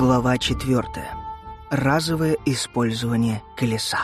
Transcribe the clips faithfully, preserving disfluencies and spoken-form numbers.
Глава четвертая. Разовое использование колеса.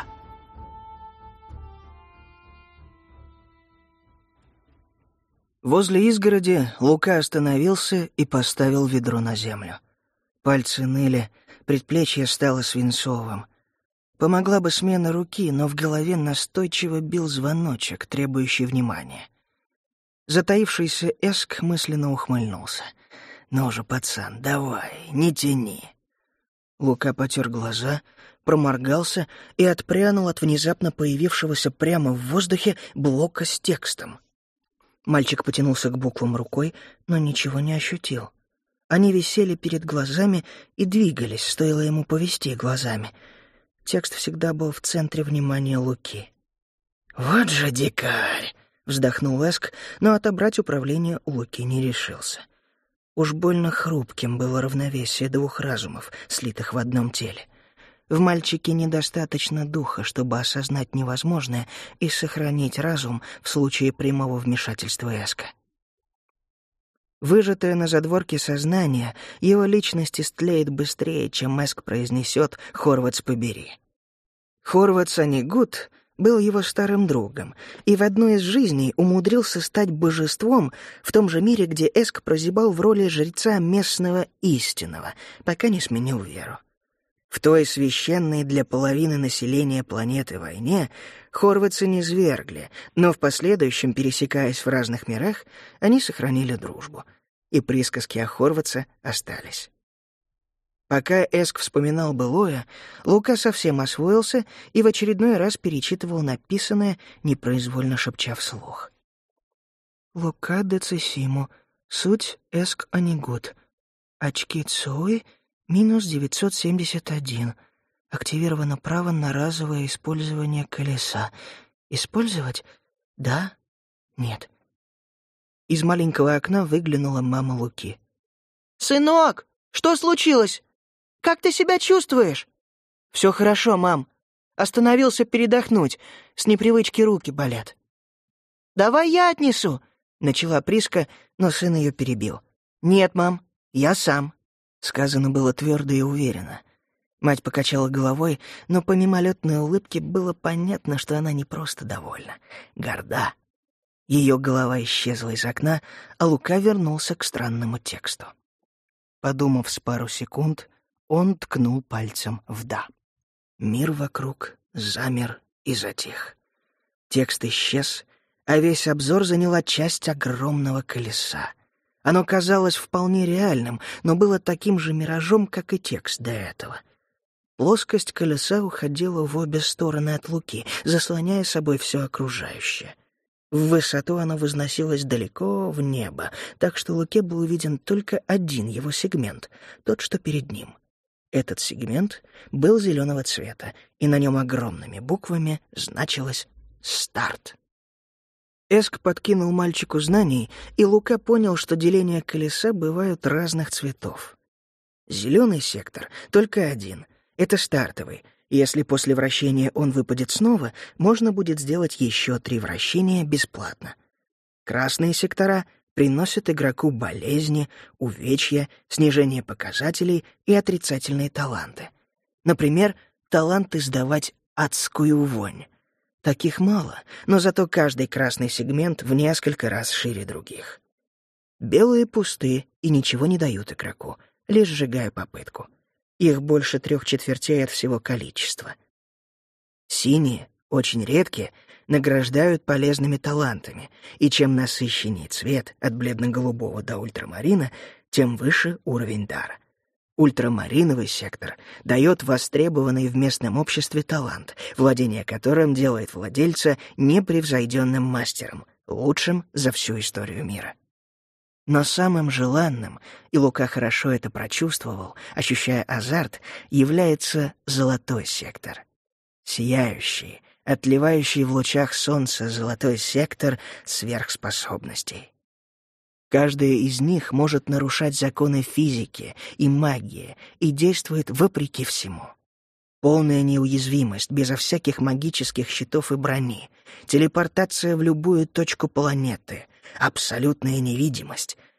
Возле изгороди Лука остановился и поставил ведро на землю. Пальцы ныли, предплечье стало свинцовым. Помогла бы смена руки, но в голове настойчиво бил звоночек, требующий внимания. Затаившийся Эск мысленно ухмыльнулся. «Ну же, пацан, давай, не тяни». Лука потер глаза, проморгался и отпрянул от внезапно появившегося прямо в воздухе блока с текстом. Мальчик потянулся к буквам рукой, но ничего не ощутил. Они висели перед глазами и двигались, стоило ему повести глазами. Текст всегда был в центре внимания Луки. «Вот же дикарь!» — вздохнул Эск, но отобрать управление у Луки не решился. Уж больно хрупким было равновесие двух разумов, слитых в одном теле. В мальчике недостаточно духа, чтобы осознать невозможное и сохранить разум в случае прямого вмешательства Эска. Выжатое на задворке сознание, его личность истлеет быстрее, чем Эск произнесет «Хорватс, побери». Хорватс Анигут был его старым другом и в одной из жизней умудрился стать божеством в том же мире, где Эск прозябал в роли жреца местного истинного, пока не сменил веру. В той священной для половины населения планеты войне хорватцы низвергли, но в последующем, пересекаясь в разных мирах, они сохранили дружбу, и присказки о хорватце остались. Пока Эск вспоминал былое, Лука совсем освоился и в очередной раз перечитывал написанное, непроизвольно шепча вслух. «Лука децисимо, суть Эск Анигут, очки Цуи минус девятьсот семьдесят один, активировано право на разовое использование колеса. Использовать? Да? Нет». Из маленького окна выглянула мама Луки. «Сынок, что случилось? Как ты себя чувствуешь?» «Все хорошо, мам. Остановился передохнуть. С непривычки руки болят». «Давай я отнесу», — начала Приска, но сын ее перебил. «Нет, мам, я сам». Сказано было твердо и уверенно. Мать покачала головой, но по мимолетной улыбке было понятно, что она не просто довольна, горда. Ее голова исчезла из окна, а Лука вернулся к странному тексту. Подумав с пару секунд, он ткнул пальцем в «да». Мир вокруг замер и затих. Текст исчез, а весь обзор заняла часть огромного колеса. Оно казалось вполне реальным, но было таким же миражом, как и текст до этого. Плоскость колеса уходила в обе стороны от Луки, заслоняя собой все окружающее. В высоту оно возносилось далеко в небо, так что Луке был виден только один его сегмент, тот, что перед ним. Этот сегмент был зеленого цвета, и на нем огромными буквами значилось «Старт». Эск подкинул мальчику знаний, и Лука понял, что деления колеса бывают разных цветов. Зеленый сектор — только один, это стартовый. Если после вращения он выпадет снова, можно будет сделать еще три вращения бесплатно. Красные сектора приносят игроку болезни, увечья, снижение показателей и отрицательные таланты. Например, талант издавать адскую вонь. Таких мало, но зато каждый красный сегмент в несколько раз шире других. Белые пусты и ничего не дают игроку, лишь сжигая попытку. Их больше трех четвертей от всего количества. Синие, очень редкие, награждают полезными талантами, и чем насыщеннее цвет от бледно-голубого до ультрамарина, тем выше уровень дара. Ультрамариновый сектор дает востребованный в местном обществе талант, владение которым делает владельца непревзойденным мастером, лучшим за всю историю мира. Но самым желанным, и Лука хорошо это прочувствовал, ощущая азарт, является золотой сектор. Сияющий, отливающий в лучах солнца золотой сектор сверхспособностей. Каждая из них может нарушать законы физики и магии и действует вопреки всему. Полная неуязвимость, безо всяких магических щитов и брони, телепортация в любую точку планеты, абсолютная невидимость,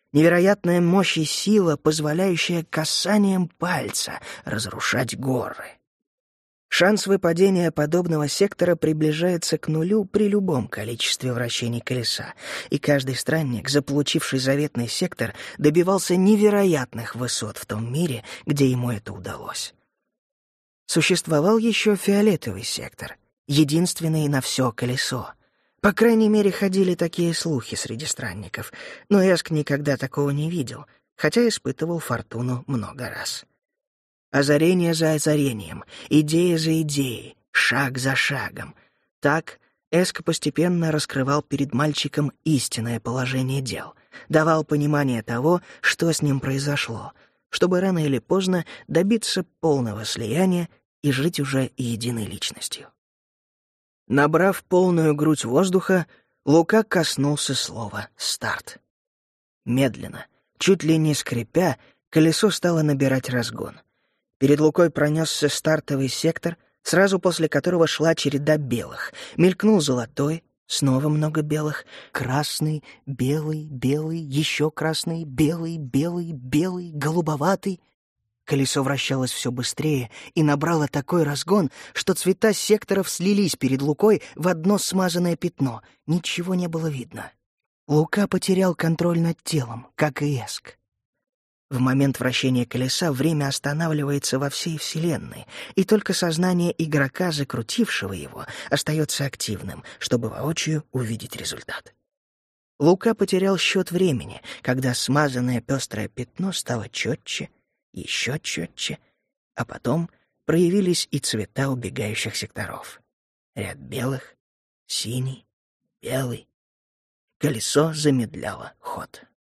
невероятная мощь и сила, позволяющая касанием пальца разрушать горы. Шанс выпадения подобного сектора приближается к нулю при любом количестве вращений колеса, и каждый странник, заполучивший заветный сектор, добивался невероятных высот в том мире, где ему это удалось. Существовал еще фиолетовый сектор, единственный на все колесо. По крайней мере, ходили такие слухи среди странников, но Эск никогда такого не видел, хотя испытывал фортуну много раз. Озарение за озарением, идея за идеей, шаг за шагом. Так Эск постепенно раскрывал перед мальчиком истинное положение дел, давал понимание того, что с ним произошло, чтобы рано или поздно добиться полного слияния и жить уже единой личностью. Набрав полную грудь воздуха, Лука коснулся слова «старт». Медленно, чуть ли не скрипя, колесо стало набирать разгон. Перед Лукой пронесся стартовый сектор, сразу после которого шла череда белых. Мелькнул золотой, снова много белых, красный, белый, белый, еще красный, белый, белый, белый, голубоватый. Колесо вращалось все быстрее и набрало такой разгон, что цвета секторов слились перед Лукой в одно смазанное пятно. Ничего не было видно. Лука потерял контроль над телом, как и Эск. В момент вращения колеса время останавливается во всей Вселенной, и только сознание игрока, закрутившего его, остается активным, чтобы воочию увидеть результат. Лука потерял счет времени, когда смазанное пестрое пятно стало четче, еще четче, а потом проявились и цвета убегающих секторов. Ряд белых, синий, белый. Колесо замедляло ход.